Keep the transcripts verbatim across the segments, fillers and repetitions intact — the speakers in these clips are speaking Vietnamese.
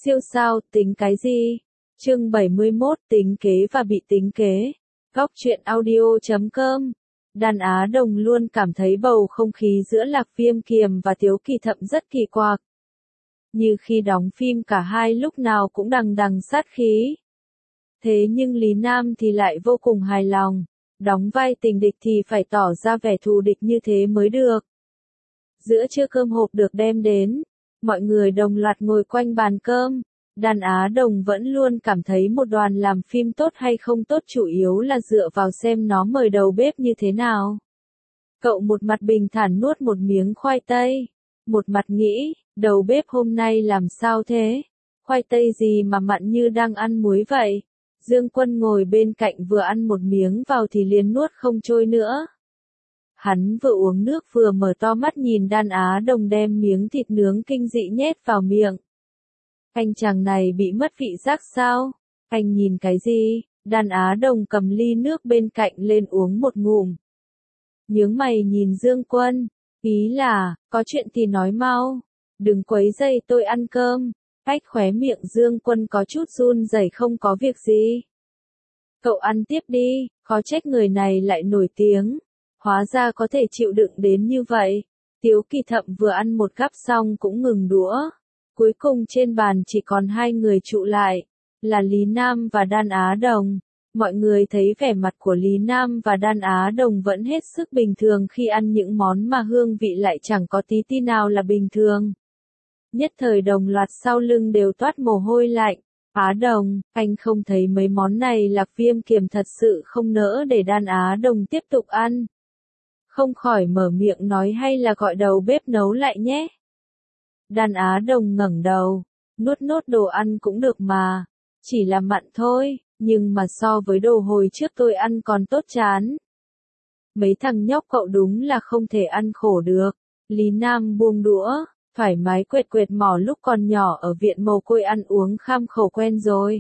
Siêu sao, tính cái gì? Chương bảy mươi mốt, tính kế và bị tính kế. Góc truyện audio chấm com. Đàn Á Đồng luôn cảm thấy bầu không khí giữa Lạc Viêm Kiềm và Tiếu Kỳ Thậm rất kỳ quặc. Như khi đóng phim cả hai lúc nào cũng đằng đằng sát khí. Thế nhưng Lý Nam thì lại vô cùng hài lòng. Đóng vai tình địch thì phải tỏ ra vẻ thù địch như thế mới được. Giữa trưa cơm hộp được đem đến. Mọi người đồng loạt ngồi quanh bàn cơm. Đàn Á Đồng vẫn luôn cảm thấy một đoàn làm phim tốt hay không tốt chủ yếu là dựa vào xem nó mời đầu bếp như thế nào. Cậu một mặt bình thản nuốt một miếng khoai tây. Một mặt nghĩ, đầu bếp hôm nay làm sao thế? Khoai tây gì mà mặn như đang ăn muối vậy? Dương Quân ngồi bên cạnh vừa ăn một miếng vào thì liền nuốt không trôi nữa. Hắn vừa uống nước vừa mở to mắt nhìn Đàn Á Đồng đem miếng thịt nướng kinh dị nhét vào miệng. Anh chàng này bị mất vị giác sao? Anh nhìn cái gì? Đàn Á Đồng cầm ly nước bên cạnh lên uống một ngụm. Nhướng mày nhìn Dương Quân, ý là, có chuyện thì nói mau, đừng quấy rầy tôi ăn cơm. Ách khóe miệng Dương Quân có chút run rẩy không có việc gì. Cậu ăn tiếp đi, khó trách người này lại nổi tiếng. Hóa ra có thể chịu đựng đến như vậy. Tiếu Kỳ Thậm vừa ăn một gắp xong cũng ngừng đũa. Cuối cùng trên bàn chỉ còn hai người trụ lại, là Lý Nam và Đan Á Đồng. Mọi người thấy vẻ mặt của Lý Nam và Đan Á Đồng vẫn hết sức bình thường khi ăn những món mà hương vị lại chẳng có tí tí nào là bình thường. Nhất thời đồng loạt sau lưng đều toát mồ hôi lạnh. Á Đồng, anh không thấy mấy món này Lạc Viêm Kiềm thật sự không nỡ để Đan Á Đồng tiếp tục ăn. Không khỏi mở miệng nói hay là gọi đầu bếp nấu lại nhé. Đàn Á Đồng ngẩng đầu, nuốt nốt đồ ăn cũng được mà, chỉ là mặn thôi, nhưng mà so với đồ hồi trước tôi ăn còn tốt chán. Mấy thằng nhóc cậu đúng là không thể ăn khổ được. Lý Nam buông đũa, thoải mái quệt quệt mỏ lúc còn nhỏ ở viện mồ côi ăn uống kham khổ quen rồi.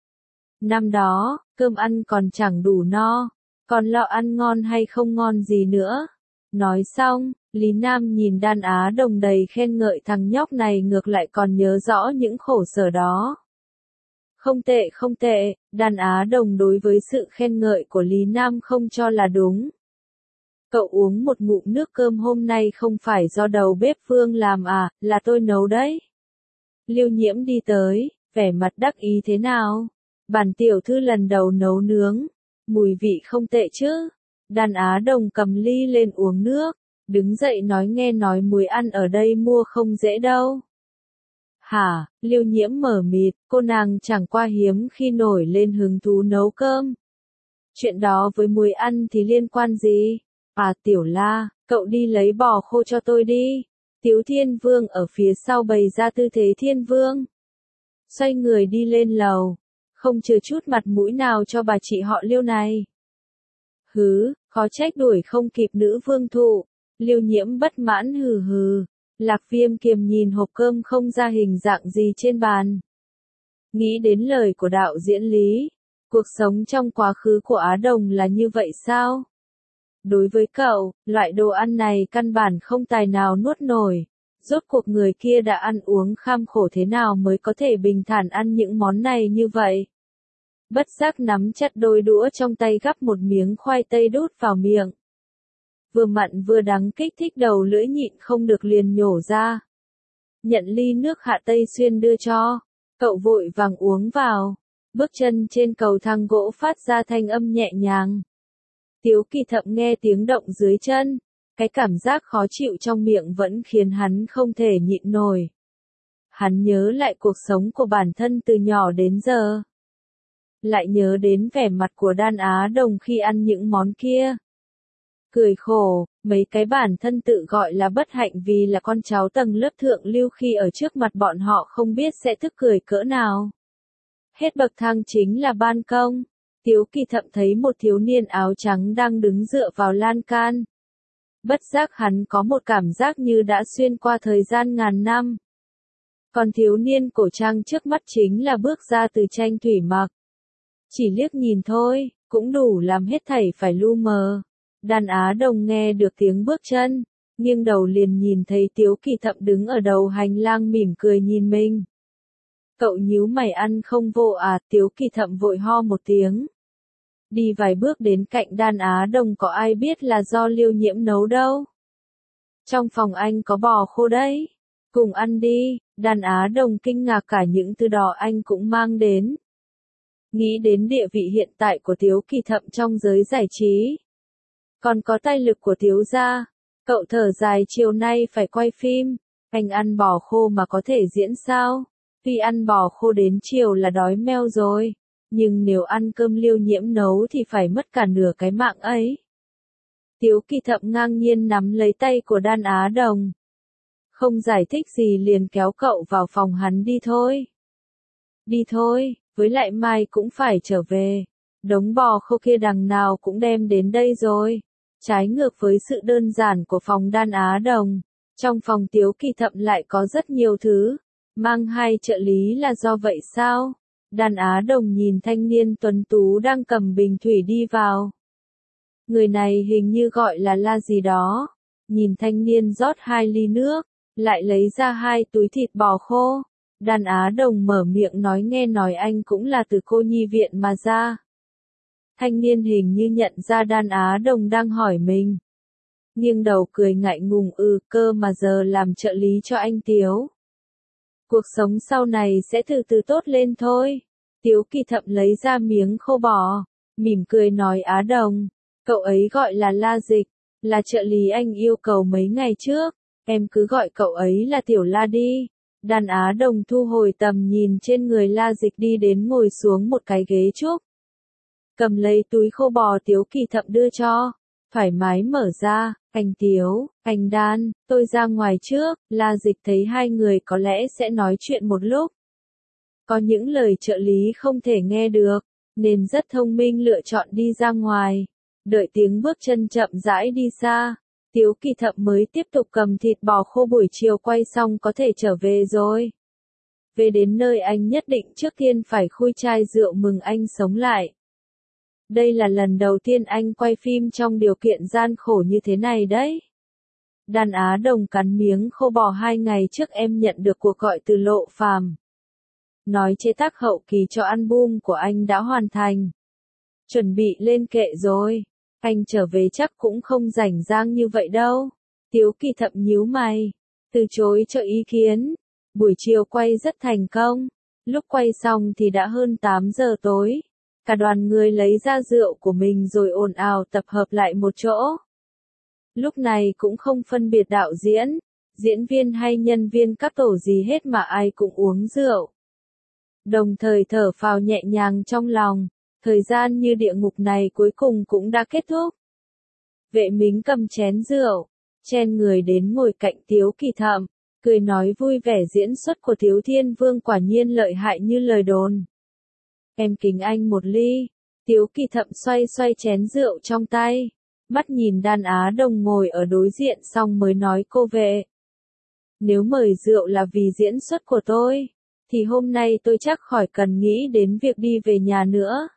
Năm đó, cơm ăn còn chẳng đủ no, còn lo ăn ngon hay không ngon gì nữa. Nói xong, Lý Nam nhìn Đan Á Đồng đầy khen ngợi thằng nhóc này ngược lại còn nhớ rõ những khổ sở đó. Không tệ không tệ, Đan Á Đồng đối với sự khen ngợi của Lý Nam không cho là đúng. Cậu uống một ngụm nước cơm hôm nay không phải do đầu bếp Phương làm à, là tôi nấu đấy. Liêu Nhiễm đi tới, vẻ mặt đắc ý thế nào? Bản tiểu thư lần đầu nấu nướng, mùi vị không tệ chứ. Đàn Á Đồng cầm ly lên uống nước, đứng dậy nói nghe nói muối ăn ở đây mua không dễ đâu. Hả, Liêu Nhiễm mở mịt, cô nàng chẳng qua hiếm khi nổi lên hứng thú nấu cơm. Chuyện đó với muối ăn thì liên quan gì? À Tiểu La, cậu đi lấy bò khô cho tôi đi. Tiếu Thiên Vương ở phía sau bày ra tư thế Thiên Vương. Xoay người đi lên lầu, không chừa chút mặt mũi nào cho bà chị họ Liêu này. Hứ, khó trách đuổi không kịp nữ vương thụ. Liêu Nhiễm bất mãn hừ hừ. Lạc Viêm Kiềm nhìn hộp cơm không ra hình dạng gì trên bàn. Nghĩ đến lời của đạo diễn Lý. Cuộc sống trong quá khứ của Á Đồng là như vậy sao? Đối với cậu, loại đồ ăn này căn bản không tài nào nuốt nổi. Rốt cuộc người kia đã ăn uống kham khổ thế nào mới có thể bình thản ăn những món này như vậy? Bất giác nắm chặt đôi đũa trong tay gắp một miếng khoai tây đút vào miệng. Vừa mặn vừa đắng kích thích đầu lưỡi nhịn không được liền nhổ ra. Nhận ly nước Hạ Tây Xuyên đưa cho, cậu vội vàng uống vào. Bước chân trên cầu thang gỗ phát ra thanh âm nhẹ nhàng. Tiếu Kỳ Thậm nghe tiếng động dưới chân, cái cảm giác khó chịu trong miệng vẫn khiến hắn không thể nhịn nổi. Hắn nhớ lại cuộc sống của bản thân từ nhỏ đến giờ. Lại nhớ đến vẻ mặt của Đan Á Đồng khi ăn những món kia. Cười khổ, mấy cái bản thân tự gọi là bất hạnh vì là con cháu tầng lớp thượng lưu khi ở trước mặt bọn họ không biết sẽ tức cười cỡ nào. Hết bậc thang chính là ban công. Tiếu Kỳ Thậm thấy một thiếu niên áo trắng đang đứng dựa vào lan can. Bất giác hắn có một cảm giác như đã xuyên qua thời gian ngàn năm. Còn thiếu niên cổ trang trước mắt chính là bước ra từ tranh thủy mặc. Chỉ liếc nhìn thôi, cũng đủ làm hết thảy phải lu mờ. Đàn Á Đồng nghe được tiếng bước chân, nghiêng đầu liền nhìn thấy Tiếu Kỳ Thậm đứng ở đầu hành lang mỉm cười nhìn mình. Cậu nhíu mày ăn không vô à, Tiếu Kỳ Thậm vội ho một tiếng. Đi vài bước đến cạnh Đan Á Đồng, có ai biết là do Liêu Nhiễm nấu đâu. Trong phòng anh có bò khô đấy. Cùng ăn đi. Đan Á Đồng kinh ngạc cả những thứ đó anh cũng mang đến. Nghĩ đến địa vị hiện tại của Tiếu Kỳ Thậm trong giới giải trí. Còn có tài lực của Tiếu gia. Cậu thở dài, chiều nay phải quay phim. Anh ăn bò khô mà có thể diễn sao? Vì ăn bò khô đến chiều là đói meo rồi. Nhưng nếu ăn cơm Liêu Nhiễm nấu thì phải mất cả nửa cái mạng ấy. Tiếu Kỳ Thậm ngang nhiên nắm lấy tay của Đan Á Đồng. Không giải thích gì liền kéo cậu vào phòng hắn, đi thôi. Đi thôi, với lại mai cũng phải trở về. Đống bò khô kia đằng nào cũng đem đến đây rồi. Trái ngược với sự đơn giản của phòng Đan Á Đồng, trong phòng Tiếu Kỳ Thậm lại có rất nhiều thứ. Mang hai trợ lý là do vậy sao? Đan Á Đồng nhìn thanh niên tuấn tú đang cầm bình thủy đi vào. Người này hình như gọi là La gì đó. Nhìn thanh niên rót hai ly nước, lại lấy ra hai túi thịt bò khô. Đan Á Đồng mở miệng nói, nghe nói anh cũng là từ cô nhi viện mà ra. Thanh niên hình như nhận ra Đan Á Đồng đang hỏi mình. Nghiêng đầu cười ngại ngùng, ừ, cơ mà giờ làm trợ lý cho anh Tiếu. Cuộc sống sau này sẽ từ từ tốt lên thôi. Tiếu Kỳ Thậm lấy ra miếng khô bò, mỉm cười nói, Á Đồng, cậu ấy gọi là La Dịch, là trợ lý anh yêu cầu mấy ngày trước, em cứ gọi cậu ấy là Tiểu La đi. Đan Á Đồng thu hồi tầm nhìn trên người La Dịch, đi đến ngồi xuống một cái ghế trúc. Cầm lấy túi khô bò Tiếu Kỳ Thậm đưa cho, thoải mái mở ra, anh Tiếu, anh Đan, tôi ra ngoài trước. La Dịch thấy hai người có lẽ sẽ nói chuyện một lúc. Có những lời trợ lý không thể nghe được, nên rất thông minh lựa chọn đi ra ngoài. Đợi tiếng bước chân chậm rãi đi xa, Tiếu Kỳ Thậm mới tiếp tục cầm thịt bò khô, buổi chiều quay xong có thể trở về rồi. Về đến nơi anh nhất định trước tiên phải khui chai rượu mừng anh sống lại. Đây là lần đầu tiên anh quay phim trong điều kiện gian khổ như thế này đấy. Đan Á Đồng cắn miếng khô bò, hai ngày trước em nhận được cuộc gọi từ Lộ Phàm. Nói chế tác hậu kỳ cho album của anh đã hoàn thành. Chuẩn bị lên kệ rồi. Anh trở về chắc cũng không rảnh rang như vậy đâu. Tiếu Kỳ Thậm nhíu mày, từ chối cho ý kiến. Buổi chiều quay rất thành công. Lúc quay xong thì đã hơn tám giờ tối. Cả đoàn người lấy ra rượu của mình rồi ồn ào tập hợp lại một chỗ. Lúc này cũng không phân biệt đạo diễn, diễn viên hay nhân viên các tổ gì hết mà ai cũng uống rượu. Đồng thời thở phào nhẹ nhàng trong lòng, thời gian như địa ngục này cuối cùng cũng đã kết thúc. Vệ Mính cầm chén rượu, chen người đến ngồi cạnh Tiếu Kỳ Thậm, cười nói vui vẻ, diễn xuất của Tiếu Thiên Vương quả nhiên lợi hại như lời đồn. Em kính anh một ly. Tiếu Kỳ Thậm xoay xoay chén rượu trong tay, mắt nhìn Đan Á Đồng ngồi ở đối diện xong mới nói, cô Vệ. Nếu mời rượu là vì diễn xuất của tôi, thì hôm nay tôi chắc khỏi cần nghĩ đến việc đi về nhà nữa.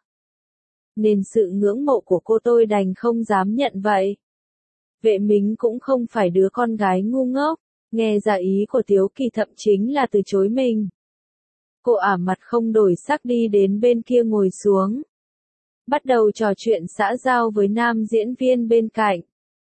Nên sự ngưỡng mộ của cô tôi đành không dám nhận vậy. Vệ Mính cũng không phải đứa con gái ngu ngốc, nghe ra ý của Tiếu Kỳ Thậm chính là từ chối mình. Cô ả mặt không đổi sắc đi đến bên kia ngồi xuống. Bắt đầu trò chuyện xã giao với nam diễn viên bên cạnh.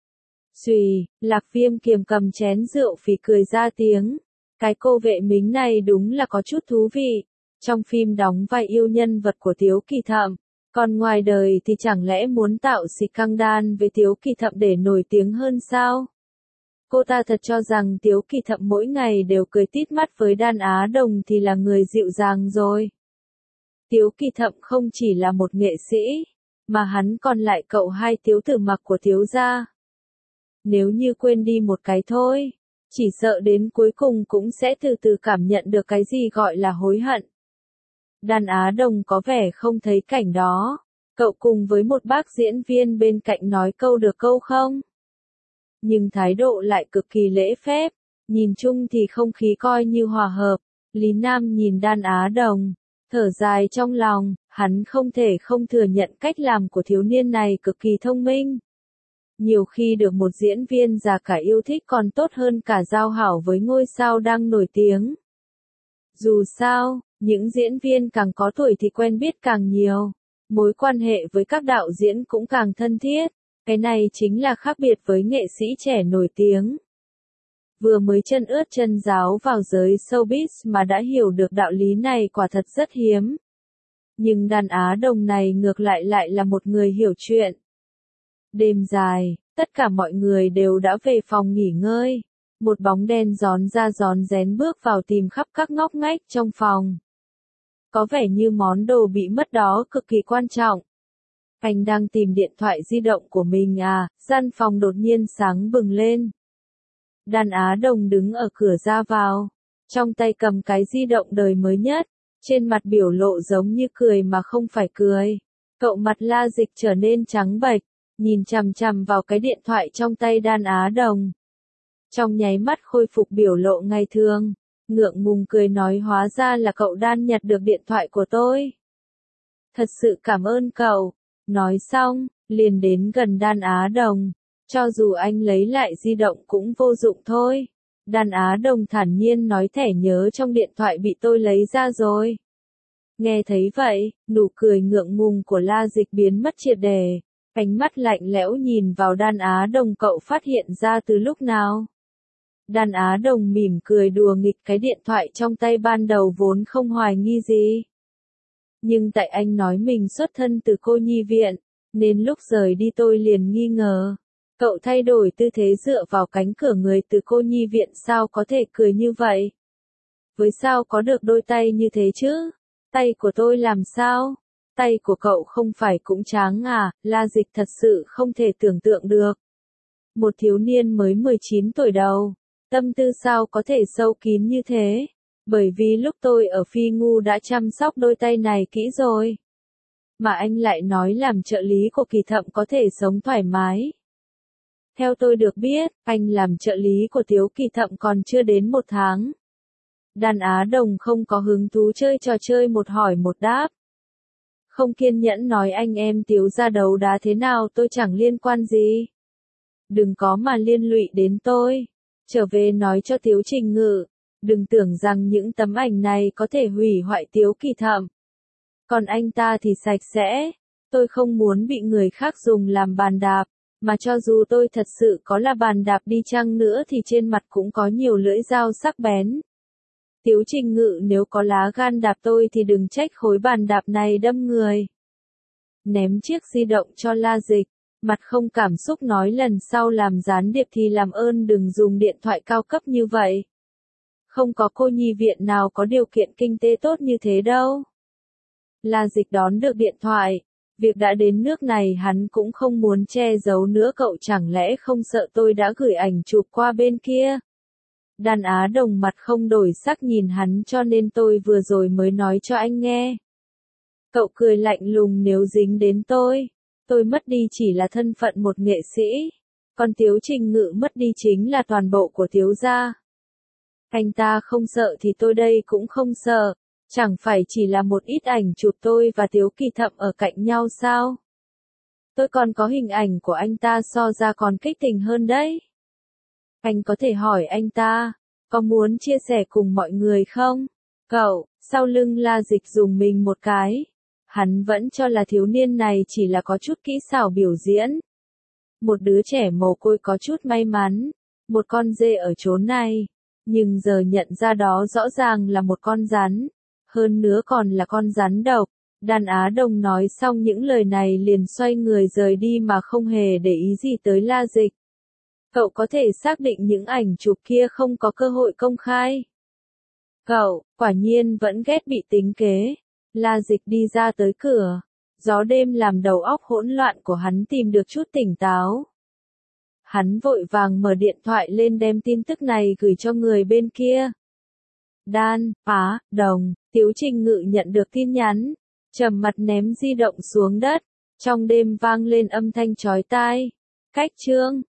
Xùy, Lạc Viêm Kiềm cầm chén rượu phì cười ra tiếng. Cái cô Vệ Mính này đúng là có chút thú vị. Trong phim đóng vai yêu nhân vật của Tiếu Kỳ Thậm. Còn ngoài đời thì chẳng lẽ muốn tạo scandal với Tiếu Kỳ Thậm để nổi tiếng hơn sao? Cô ta thật cho rằng Tiếu Kỳ Thậm mỗi ngày đều cười tít mắt với Đan Á Đồng thì là người dịu dàng rồi. Tiếu Kỳ Thậm không chỉ là một nghệ sĩ, mà hắn còn lại cậu hai Tiếu Tử Mặc của Tiếu gia. Nếu như quên đi một cái thôi, chỉ sợ đến cuối cùng cũng sẽ từ từ cảm nhận được cái gì gọi là hối hận. Đan Á Đồng có vẻ không thấy cảnh đó. Cậu cùng với một bác diễn viên bên cạnh nói câu được câu không? Nhưng thái độ lại cực kỳ lễ phép. Nhìn chung thì không khí coi như hòa hợp. Lý Nam nhìn Đan Á Đồng, thở dài trong lòng, hắn không thể không thừa nhận cách làm của thiếu niên này cực kỳ thông minh. Nhiều khi được một diễn viên già cả yêu thích còn tốt hơn cả giao hảo với ngôi sao đang nổi tiếng. Dù sao, Những diễn viên càng có tuổi thì quen biết càng nhiều, mối quan hệ với các đạo diễn cũng càng thân thiết. Cái này chính là khác biệt với nghệ sĩ trẻ nổi tiếng. Vừa mới chân ướt chân ráo vào giới showbiz mà đã hiểu được đạo lý này quả thật rất hiếm. Nhưng đàn Á Đồng này ngược lại lại là một người hiểu chuyện. Đêm dài, tất cả mọi người đều đã về phòng nghỉ ngơi. Một bóng đen rón ra rón rén bước vào tìm khắp các ngóc ngách trong phòng. Có vẻ như món đồ bị mất đó cực kỳ quan trọng. Anh đang tìm điện thoại di động của mình à, gian phòng đột nhiên sáng bừng lên. Đàn Á Đồng đứng ở cửa ra vào, trong tay cầm cái di động đời mới nhất, trên mặt biểu lộ giống như cười mà không phải cười. Cậu mặt La Dịch trở nên trắng bệch, nhìn chằm chằm vào cái điện thoại trong tay Đàn Á Đồng. Trong nháy mắt khôi phục biểu lộ ngày thường, ngượng ngùng cười nói hóa ra là cậu Đan nhặt được điện thoại của tôi. Thật sự cảm ơn cậu. Nói xong, liền đến gần Đàn Á Đồng. Cho dù anh lấy lại di động cũng vô dụng thôi. Đàn Á Đồng thản nhiên nói thẻ nhớ trong điện thoại bị tôi lấy ra rồi. Nghe thấy vậy, nụ cười ngượng ngùng của La Dịch biến mất triệt để. Ánh mắt lạnh lẽo nhìn vào Đàn Á Đồng cậu phát hiện ra từ lúc nào. Đàn Á Đồng mỉm cười đùa nghịch cái điện thoại trong tay ban đầu vốn không hoài nghi gì. Nhưng tại anh nói mình xuất thân từ cô nhi viện, nên lúc rời đi tôi liền nghi ngờ. Cậu thay đổi tư thế dựa vào cánh cửa người từ cô nhi viện sao có thể cười như vậy? Với sao có được đôi tay như thế chứ? Tay của tôi làm sao? Tay của cậu không phải cũng trắng à? La Dịch thật sự không thể tưởng tượng được. Một thiếu niên mới mười chín tuổi đầu, tâm tư sao có thể sâu kín như thế? Bởi vì lúc tôi ở Phi Ngu đã chăm sóc đôi tay này kỹ rồi. Mà anh lại nói làm trợ lý của Kỳ Thậm có thể sống thoải mái. Theo tôi được biết, anh làm trợ lý của Tiếu Kỳ Thậm còn chưa đến một tháng. Đàn Á Đồng không có hứng thú chơi trò chơi một hỏi một đáp. Không kiên nhẫn nói anh em Tiếu ra đấu đá thế nào tôi chẳng liên quan gì. Đừng có mà liên lụy đến tôi. Trở về nói cho Tiếu Trình Ngự. Đừng tưởng rằng những tấm ảnh này có thể hủy hoại Tiếu Kỳ Thậm. Còn anh ta thì sạch sẽ. Tôi không muốn bị người khác dùng làm bàn đạp. Mà cho dù tôi thật sự có là bàn đạp đi chăng nữa thì trên mặt cũng có nhiều lưỡi dao sắc bén. Tiếu Trình Ngự nếu có lá gan đạp tôi thì đừng trách khối bàn đạp này đâm người. Ném chiếc di động cho La Dịch, mặt không cảm xúc nói lần sau làm gián điệp thì làm ơn đừng dùng điện thoại cao cấp như vậy. Không có cô nhi viện nào có điều kiện kinh tế tốt như thế đâu. La Dịch đón được điện thoại. Việc đã đến nước này hắn cũng không muốn che giấu nữa cậu chẳng lẽ không sợ tôi đã gửi ảnh chụp qua bên kia. Đàn Á Đồng mặt không đổi sắc nhìn hắn cho nên tôi vừa rồi mới nói cho anh nghe. Cậu cười lạnh lùng nếu dính đến tôi. Tôi mất đi chỉ là thân phận một nghệ sĩ. Còn Tiếu Trình Ngự mất đi chính là toàn bộ của Tiếu gia. Anh ta không sợ thì tôi đây cũng không sợ. Chẳng phải chỉ là một ít ảnh chụp tôi và Tiếu Kỳ Thậm ở cạnh nhau sao? Tôi còn có hình ảnh của anh ta so ra còn kích tình hơn đấy. Anh có thể hỏi anh ta, có muốn chia sẻ cùng mọi người không? Cậu, sau lưng La Dịch dùng mình một cái. Hắn vẫn cho là thiếu niên này chỉ là có chút kỹ xảo biểu diễn. Một đứa trẻ mồ côi có chút may mắn. Một con dê ở chốn này. Nhưng giờ nhận ra đó rõ ràng là một con rắn. Hơn nữa còn là con rắn độc. Đàn Á Đồng nói xong những lời này liền xoay người rời đi mà không hề để ý gì tới La Dịch. Cậu có thể xác định những ảnh chụp kia không có cơ hội công khai. Cậu, quả nhiên vẫn ghét bị tính kế. La Dịch đi ra tới cửa. Gió đêm làm đầu óc hỗn loạn của hắn tìm được chút tỉnh táo. Hắn vội vàng mở điện thoại lên đem tin tức này gửi cho người bên kia. Đan, Á, Đồng, Tiếu Trình Ngự nhận được tin nhắn. Trầm mặt ném di động xuống đất. Trong đêm vang lên âm thanh chói tai. Cách chương.